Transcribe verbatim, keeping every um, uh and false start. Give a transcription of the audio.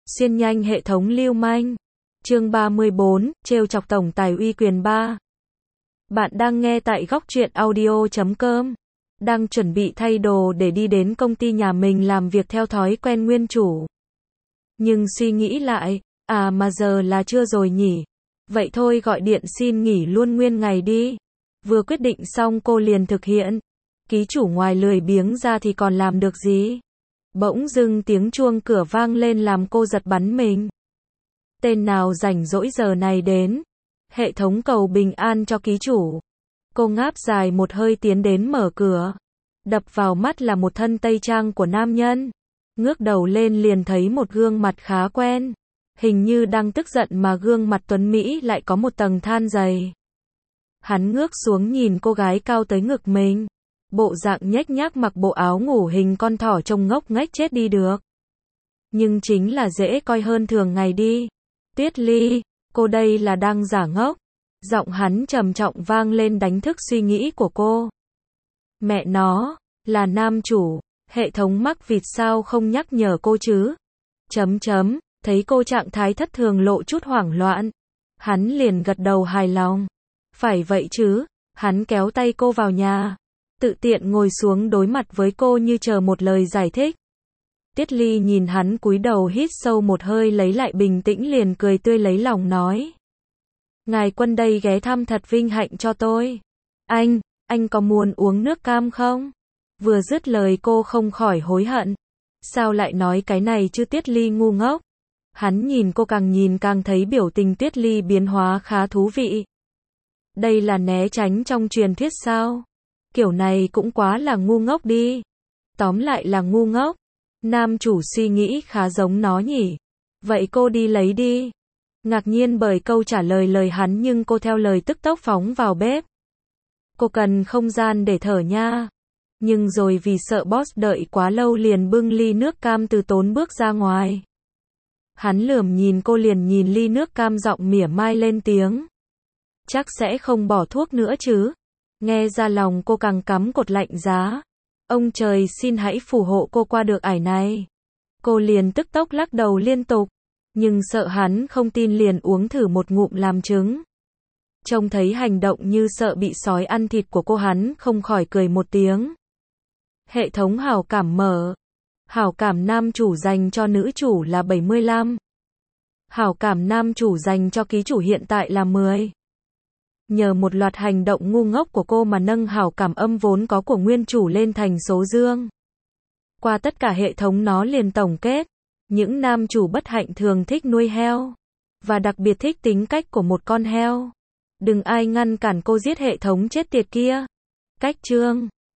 Xiên nhanh hệ thống lưu manh. Chương ba mươi bốn, trêu chọc tổng tài uy quyền ba. Bạn đang nghe tại góc truyện audio chấm com. Đang chuẩn bị thay đồ để đi đến công ty nhà mình làm việc theo thói quen nguyên chủ. Nhưng suy nghĩ lại, à mà giờ là trưa rồi nhỉ. Vậy thôi gọi điện xin nghỉ luôn nguyên ngày đi. Vừa quyết định xong cô liền thực hiện. Ký chủ ngoài lười biếng ra thì còn làm được gì. Bỗng dưng tiếng chuông cửa vang lên làm cô giật bắn mình. Tên nào rảnh rỗi giờ này đến. Hệ thống cầu bình an cho ký chủ. Cô ngáp dài một hơi tiến đến mở cửa. Đập vào mắt là một thân tây trang của nam nhân. Ngước đầu lên liền thấy một gương mặt khá quen. Hình như đang tức giận mà gương mặt tuấn Mỹ lại có một tầng than dày. Hắn ngước xuống nhìn cô gái cao tới ngực mình. Bộ dạng nhếch nhác mặc bộ áo ngủ hình con thỏ trông ngốc nghếch chết đi được. Nhưng chính là dễ coi hơn thường ngày đi. Tuyết Ly, cô đây là đang giả ngốc. Giọng hắn trầm trọng vang lên đánh thức suy nghĩ của cô. Mẹ nó, là nam chủ, hệ thống mắc vịt sao không nhắc nhở cô chứ? Chấm chấm, thấy cô trạng thái thất thường lộ chút hoảng loạn. Hắn liền gật đầu hài lòng. Phải vậy chứ, hắn kéo tay cô vào nhà. Tự tiện ngồi xuống đối mặt với cô như chờ một lời giải thích. Tiết Ly nhìn hắn cúi đầu hít sâu một hơi lấy lại bình tĩnh liền cười tươi lấy lòng nói. Ngài Quân đây ghé thăm thật vinh hạnh cho tôi. Anh, anh có muốn uống nước cam không? Vừa dứt lời cô không khỏi hối hận. Sao lại nói cái này chứ Tiết Ly ngu ngốc? Hắn nhìn cô càng nhìn càng thấy biểu tình Tiết Ly biến hóa khá thú vị. Đây là né tránh trong truyền thuyết sao? Kiểu này cũng quá là ngu ngốc đi. Tóm lại là ngu ngốc. Nam chủ suy nghĩ khá giống nó nhỉ. Vậy cô đi lấy đi. Ngạc nhiên bởi câu trả lời lời hắn nhưng cô theo lời tức tốc phóng vào bếp. Cô cần không gian để thở nha. Nhưng rồi vì sợ boss đợi quá lâu liền bưng ly nước cam từ tốn bước ra ngoài. Hắn lườm nhìn cô liền nhìn ly nước cam giọng mỉa mai lên tiếng. Chắc sẽ không bỏ thuốc nữa chứ. Nghe ra lòng cô càng cắm cột lạnh giá. Ông trời xin hãy phù hộ cô qua được ải này. Cô liền tức tốc lắc đầu liên tục. Nhưng sợ hắn không tin liền uống thử một ngụm làm chứng. Trông thấy hành động như sợ bị sói ăn thịt của cô hắn không khỏi cười một tiếng. Hệ thống hảo cảm mở. Hảo cảm nam chủ dành cho nữ chủ là bảy mươi lăm. Hảo cảm nam chủ dành cho ký chủ hiện tại là mười. Nhờ một loạt hành động ngu ngốc của cô mà nâng hảo cảm âm vốn có của nguyên chủ lên thành số dương. Qua tất cả hệ thống nó liền tổng kết. Những nam chủ bất hạnh thường thích nuôi heo. Và đặc biệt thích tính cách của một con heo. Đừng ai ngăn cản cô giết hệ thống chết tiệt kia. Cách chương